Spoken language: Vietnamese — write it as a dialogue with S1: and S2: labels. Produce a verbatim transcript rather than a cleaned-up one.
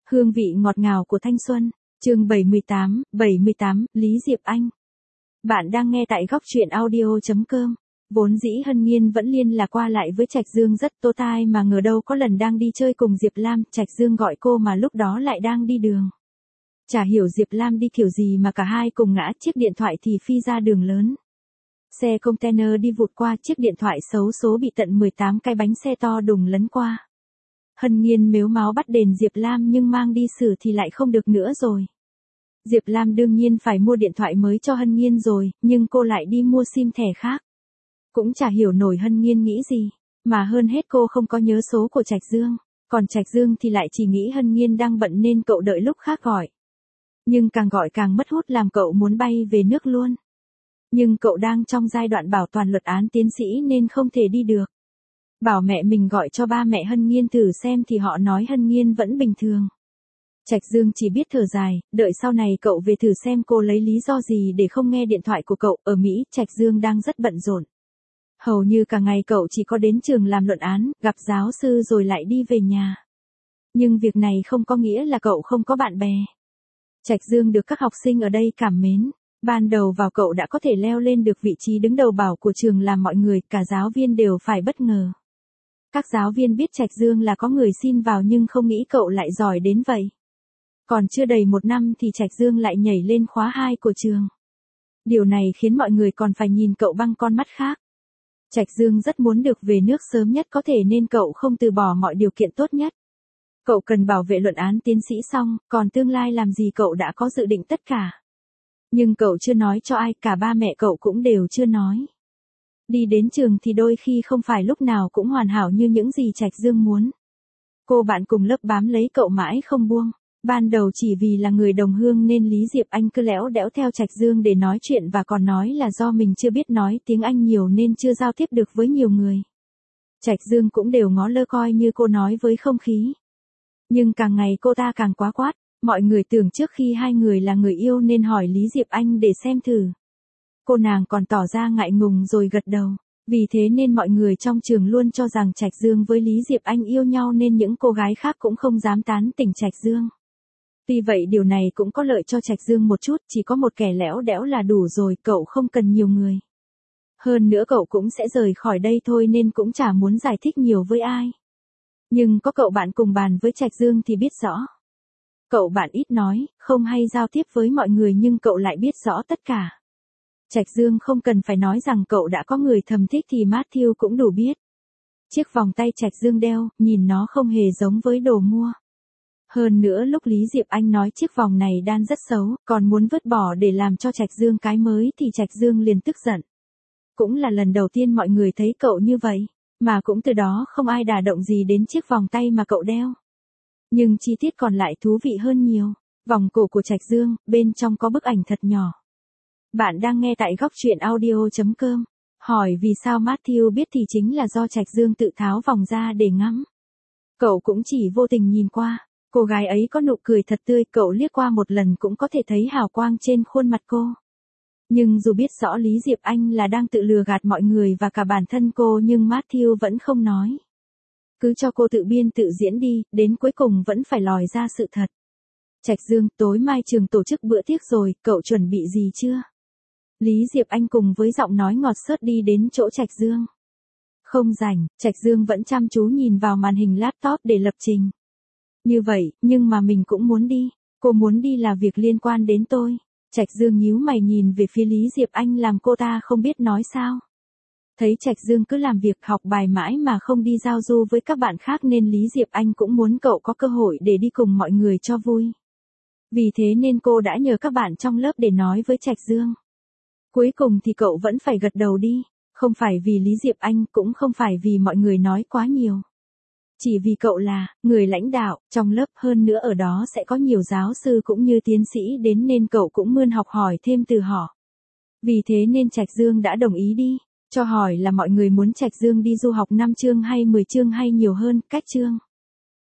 S1: Hương vị ngọt ngào của thanh xuân, chương bảy mươi tám, bảy mươi tám, Lý Diệp Anh. Bạn đang nghe tại góc truyện audio chấm com. Vốn dĩ Hân Nhiên vẫn liên là qua lại với Trạch Dương rất tô tai mà ngờ đâu có lần đang đi chơi cùng Diệp Lam, Trạch Dương gọi cô mà lúc đó lại đang đi đường. Chả hiểu Diệp Lam đi kiểu gì mà cả hai cùng ngã, chiếc điện thoại thì phi ra đường lớn. Xe container đi vụt qua, chiếc điện thoại xấu số bị tận mười tám cái bánh xe to đùng lấn qua. Hân Nhiên mếu máo bắt đền Diệp Lam nhưng mang đi xử thì lại không được nữa rồi. Diệp Lam đương nhiên phải mua điện thoại mới cho Hân Nhiên rồi, nhưng cô lại đi mua sim thẻ khác. Cũng chả hiểu nổi Hân Nhiên nghĩ gì, mà hơn hết cô không có nhớ số của Trạch Dương, còn Trạch Dương thì lại chỉ nghĩ Hân Nhiên đang bận nên cậu đợi lúc khác gọi. Nhưng càng gọi càng mất hút làm cậu muốn bay về nước luôn. Nhưng cậu đang trong giai đoạn bảo toàn luận án tiến sĩ nên không thể đi được. Bảo mẹ mình gọi cho ba mẹ Hân Nhiên thử xem thì họ nói Hân Nhiên vẫn bình thường. Trạch Dương chỉ biết thở dài, đợi sau này cậu về thử xem cô lấy lý do gì để không nghe điện thoại của cậu. Ở Mỹ, Trạch Dương đang rất bận rộn. Hầu như cả ngày cậu chỉ có đến trường làm luận án, gặp giáo sư rồi lại đi về nhà. Nhưng việc này không có nghĩa là cậu không có bạn bè. Trạch Dương được các học sinh ở đây cảm mến. Ban đầu vào cậu đã có thể leo lên được vị trí đứng đầu bảo của trường làm mọi người, cả giáo viên đều phải bất ngờ. Các giáo viên biết Trạch Dương là có người xin vào nhưng không nghĩ cậu lại giỏi đến vậy. Còn chưa đầy một năm thì Trạch Dương lại nhảy lên khóa hai của trường. Điều này khiến mọi người còn phải nhìn cậu bằng con mắt khác. Trạch Dương rất muốn được về nước sớm nhất có thể nên cậu không từ bỏ mọi điều kiện tốt nhất. Cậu cần bảo vệ luận án tiến sĩ xong, còn tương lai làm gì cậu đã có dự định tất cả. Nhưng cậu chưa nói cho ai, cả ba mẹ cậu cũng đều chưa nói. Đi đến trường thì đôi khi không phải lúc nào cũng hoàn hảo như những gì Trạch Dương muốn. Cô bạn cùng lớp bám lấy cậu mãi không buông. Ban đầu chỉ vì là người đồng hương nên Lý Diệp Anh cứ lẽo đẽo theo Trạch Dương để nói chuyện và còn nói là do mình chưa biết nói tiếng Anh nhiều nên chưa giao tiếp được với nhiều người. Trạch Dương cũng đều ngó lơ coi như cô nói với không khí. Nhưng càng ngày cô ta càng quá quát. Mọi người tưởng trước khi hai người là người yêu nên hỏi Lý Diệp Anh để xem thử. Cô nàng còn tỏ ra ngại ngùng rồi gật đầu. Vì thế nên mọi người trong trường luôn cho rằng Trạch Dương với Lý Diệp Anh yêu nhau nên những cô gái khác cũng không dám tán tỉnh Trạch Dương. Tuy vậy điều này cũng có lợi cho Trạch Dương một chút, chỉ có một kẻ lẽo đẽo là đủ rồi, cậu không cần nhiều người. Hơn nữa cậu cũng sẽ rời khỏi đây thôi nên cũng chả muốn giải thích nhiều với ai. Nhưng có cậu bạn cùng bàn với Trạch Dương thì biết rõ. Cậu bạn ít nói, không hay giao tiếp với mọi người nhưng cậu lại biết rõ tất cả. Trạch Dương không cần phải nói rằng cậu đã có người thầm thích thì Matthew cũng đủ biết. Chiếc vòng tay Trạch Dương đeo, nhìn nó không hề giống với đồ mua. Hơn nữa lúc Lý Diệp Anh nói chiếc vòng này đan rất xấu, còn muốn vứt bỏ để làm cho Trạch Dương cái mới thì Trạch Dương liền tức giận. Cũng là lần đầu tiên mọi người thấy cậu như vậy, mà cũng từ đó không ai đả động gì đến chiếc vòng tay mà cậu đeo. Nhưng chi tiết còn lại thú vị hơn nhiều. Vòng cổ của Trạch Dương, bên trong có bức ảnh thật nhỏ. Bạn đang nghe tại góc truyện audio chấm com. Hỏi vì sao Matthew biết thì chính là do Trạch Dương tự tháo vòng ra để ngắm. Cậu cũng chỉ vô tình nhìn qua. Cô gái ấy có nụ cười thật tươi, cậu liếc qua một lần cũng có thể thấy hào quang trên khuôn mặt cô. Nhưng dù biết rõ Lý Diệp Anh là đang tự lừa gạt mọi người và cả bản thân cô nhưng Matthew vẫn không nói. Cứ cho cô tự biên tự diễn đi, đến cuối cùng vẫn phải lòi ra sự thật. Trạch Dương, tối mai trường tổ chức bữa tiệc rồi, cậu chuẩn bị gì chưa? Lý Diệp Anh cùng với giọng nói ngọt xớt đi đến chỗ Trạch Dương. Không rảnh, Trạch Dương vẫn chăm chú nhìn vào màn hình laptop để lập trình. Như vậy, nhưng mà mình cũng muốn đi. Cô muốn đi là việc liên quan đến tôi. Trạch Dương nhíu mày nhìn về phía Lý Diệp Anh làm cô ta không biết nói sao. Thấy Trạch Dương cứ làm việc học bài mãi mà không đi giao du với các bạn khác nên Lý Diệp Anh cũng muốn cậu có cơ hội để đi cùng mọi người cho vui. Vì thế nên cô đã nhờ các bạn trong lớp để nói với Trạch Dương. Cuối cùng thì cậu vẫn phải gật đầu đi, không phải vì Lý Diệp Anh cũng không phải vì mọi người nói quá nhiều. Chỉ vì cậu là người lãnh đạo trong lớp, hơn nữa ở đó sẽ có nhiều giáo sư cũng như tiến sĩ đến nên cậu cũng mươn học hỏi thêm từ họ. Vì thế nên Trạch Dương đã đồng ý đi. Cho hỏi là mọi người muốn Trạch Dương đi du học năm chương hay mười chương hay nhiều hơn, cách chương.